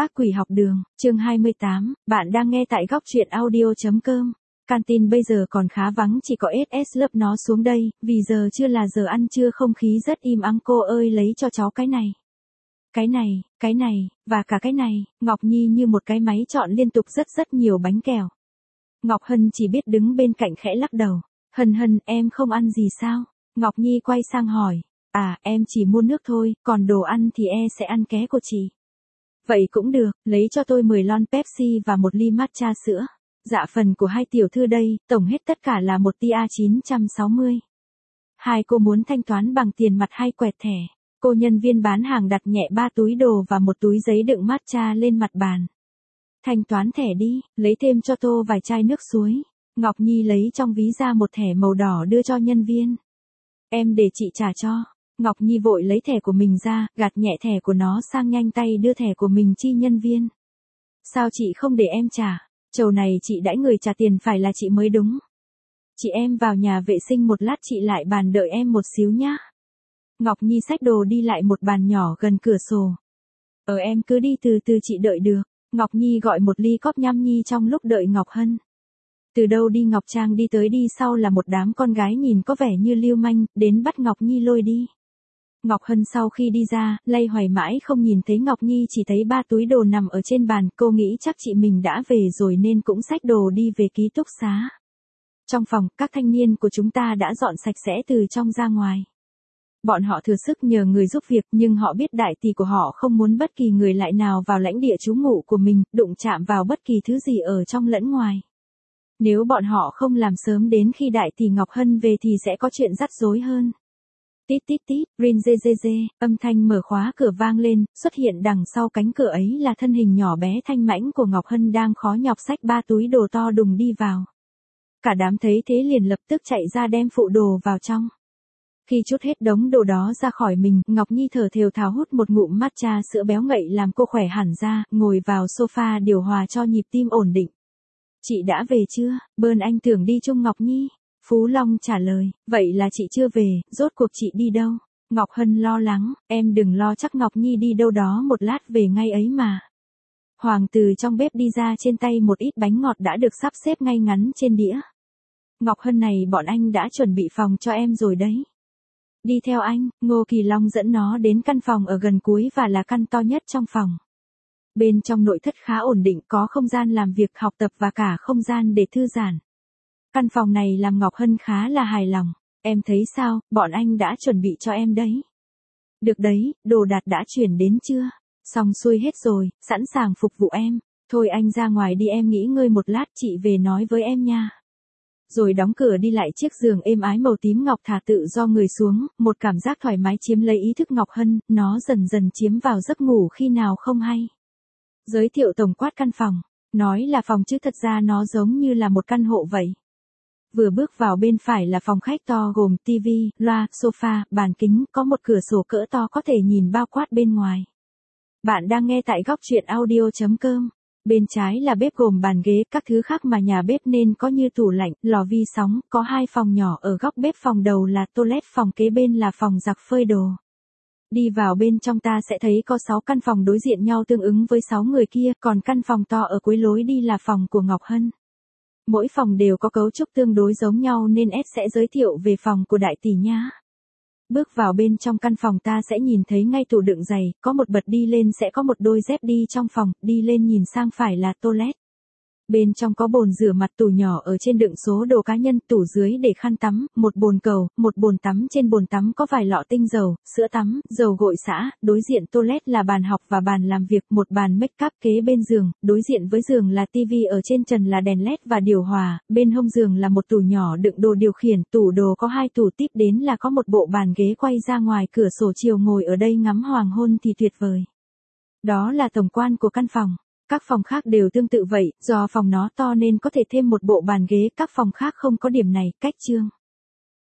Ác quỷ học đường, chương 28, bạn đang nghe tại góc truyện audio.com. Canteen bây giờ còn khá vắng, chỉ có SS lớp nó xuống đây, vì giờ chưa là giờ ăn trưa, không khí rất im ắng. Cô ơi lấy cho cháu cái này, và cả cái này. Ngọc Nhi như một cái máy chọn liên tục rất nhiều bánh kẹo. Ngọc Hân chỉ biết đứng bên cạnh khẽ lắc đầu. Hân, em không ăn gì sao? Ngọc Nhi quay sang hỏi. À, em chỉ mua nước thôi, còn đồ ăn thì sẽ ăn ké của chị. Vậy cũng được, lấy cho tôi 10 lon Pepsi và một ly matcha sữa. Dạ phần của hai tiểu thư đây, tổng hết tất cả là 1 tia 960. Hai cô muốn thanh toán bằng tiền mặt hay quẹt thẻ? Cô nhân viên bán hàng đặt nhẹ 3 túi đồ và một túi giấy đựng matcha lên mặt bàn. Thanh toán thẻ đi, lấy thêm cho tô vài chai nước suối. Ngọc Nhi lấy trong ví ra một thẻ màu đỏ đưa cho nhân viên. Em để chị trả cho. Ngọc Nhi vội lấy thẻ của mình ra, gạt nhẹ thẻ của nó sang, nhanh tay đưa thẻ của mình chi nhân viên. Sao chị không để em trả? Trầu này chị đãi người trả tiền phải là chị mới đúng. Chị em vào nhà vệ sinh một lát, chị lại bàn đợi em một xíu nhá. Ngọc Nhi xách đồ đi lại một bàn nhỏ gần cửa sổ. Em cứ đi từ từ, chị đợi được. Ngọc Nhi gọi một ly cóp nhâm nhi trong lúc đợi Ngọc Hân. Từ đâu đi Ngọc Trang đi tới, đi sau là một đám con gái nhìn có vẻ như lưu manh, đến bắt Ngọc Nhi lôi đi. Ngọc Hân sau khi đi ra, lay hoài mãi không nhìn thấy Ngọc Nhi, chỉ thấy 3 túi đồ nằm ở trên bàn. Cô nghĩ chắc chị mình đã về rồi nên cũng xách đồ đi về ký túc xá. Trong phòng, các thanh niên của chúng ta đã dọn sạch sẽ từ trong ra ngoài. Bọn họ thừa sức nhờ người giúp việc, nhưng họ biết đại tỷ của họ không muốn bất kỳ người lại nào vào lãnh địa trú ngụ của mình, đụng chạm vào bất kỳ thứ gì ở trong lẫn ngoài. Nếu bọn họ không làm sớm, đến khi đại tỷ Ngọc Hân về thì sẽ có chuyện rắc rối hơn. Tít, rin dê, âm thanh mở khóa cửa vang lên, xuất hiện đằng sau cánh cửa ấy là thân hình nhỏ bé thanh mãnh của Ngọc Hân đang khó nhọc xách 3 túi đồ to đùng đi vào. Cả đám thấy thế liền lập tức chạy ra đem phụ đồ vào trong. Khi trút hết đống đồ đó ra khỏi mình, Ngọc Nhi thở thều thào hút một ngụm matcha sữa béo ngậy làm cô khỏe hẳn ra, ngồi vào sofa điều hòa cho nhịp tim ổn định. Chị đã về chưa? Bơn anh tưởng đi chung. Ngọc Nhi. Phú Long trả lời, vậy là chị chưa về, rốt cuộc chị đi đâu? Ngọc Hân lo lắng, em đừng lo, chắc Ngọc Nhi đi đâu đó một lát về ngay ấy mà. Hoàng từ trong bếp đi ra, trên tay một ít bánh ngọt đã được sắp xếp ngay ngắn trên đĩa. Ngọc Hân này, bọn anh đã chuẩn bị phòng cho em rồi đấy. Đi theo anh. Ngô Kỳ Long dẫn nó đến căn phòng ở gần cuối và là căn to nhất trong phòng. Bên trong nội thất khá ổn định, có không gian làm việc, học tập và cả không gian để thư giãn. Căn phòng này làm Ngọc Hân khá là hài lòng. Em thấy sao, bọn anh đã chuẩn bị cho em đấy. Được đấy, đồ đạc đã chuyển đến chưa? Xong xuôi hết rồi, sẵn sàng phục vụ em. Thôi anh ra ngoài đi, em nghỉ ngơi một lát, chị về nói với em nha. Rồi đóng cửa đi lại chiếc giường êm ái màu tím ngọc, thả tự do người xuống, một cảm giác thoải mái chiếm lấy ý thức Ngọc Hân, nó dần chiếm vào giấc ngủ khi nào không hay. Giới thiệu tổng quát căn phòng. Nói là phòng chứ thật ra nó giống như là một căn hộ vậy. Vừa bước vào bên phải là phòng khách to gồm tivi, loa, sofa, bàn kính, có một cửa sổ cỡ to có thể nhìn bao quát bên ngoài. Bạn đang nghe tại góc truyện audio.com. Bên trái là bếp gồm bàn ghế, các thứ khác mà nhà bếp nên có như tủ lạnh, lò vi sóng, có 2 phòng nhỏ ở góc bếp, phòng đầu là toilet, phòng kế bên là phòng giặt phơi đồ. Đi vào bên trong ta sẽ thấy có 6 căn phòng đối diện nhau tương ứng với 6 người kia, còn căn phòng to ở cuối lối đi là phòng của Ngọc Hân. Mỗi phòng đều có cấu trúc tương đối giống nhau nên sẽ giới thiệu về phòng của đại tỷ nhá. Bước vào bên trong căn phòng ta sẽ nhìn thấy ngay tủ đựng giày, có một bật đi lên sẽ có một đôi dép đi trong phòng, đi lên nhìn sang phải là toilet. Bên trong có bồn rửa mặt, tủ nhỏ ở trên đựng số đồ cá nhân, tủ dưới để khăn tắm, một bồn cầu, một bồn tắm, trên bồn tắm có vài lọ tinh dầu, sữa tắm, dầu gội xả, đối diện toilet là bàn học và bàn làm việc, một bàn make up kế bên giường, đối diện với giường là tivi, ở trên trần là đèn led và điều hòa, bên hông giường là một tủ nhỏ đựng đồ điều khiển, tủ đồ có 2 tủ, tiếp đến là có một bộ bàn ghế quay ra ngoài cửa sổ, chiều ngồi ở đây ngắm hoàng hôn thì tuyệt vời. Đó là tổng quan của căn phòng. Các phòng khác đều tương tự vậy, do phòng nó to nên có thể thêm một bộ bàn ghế, các phòng khác không có điểm này. Cách chương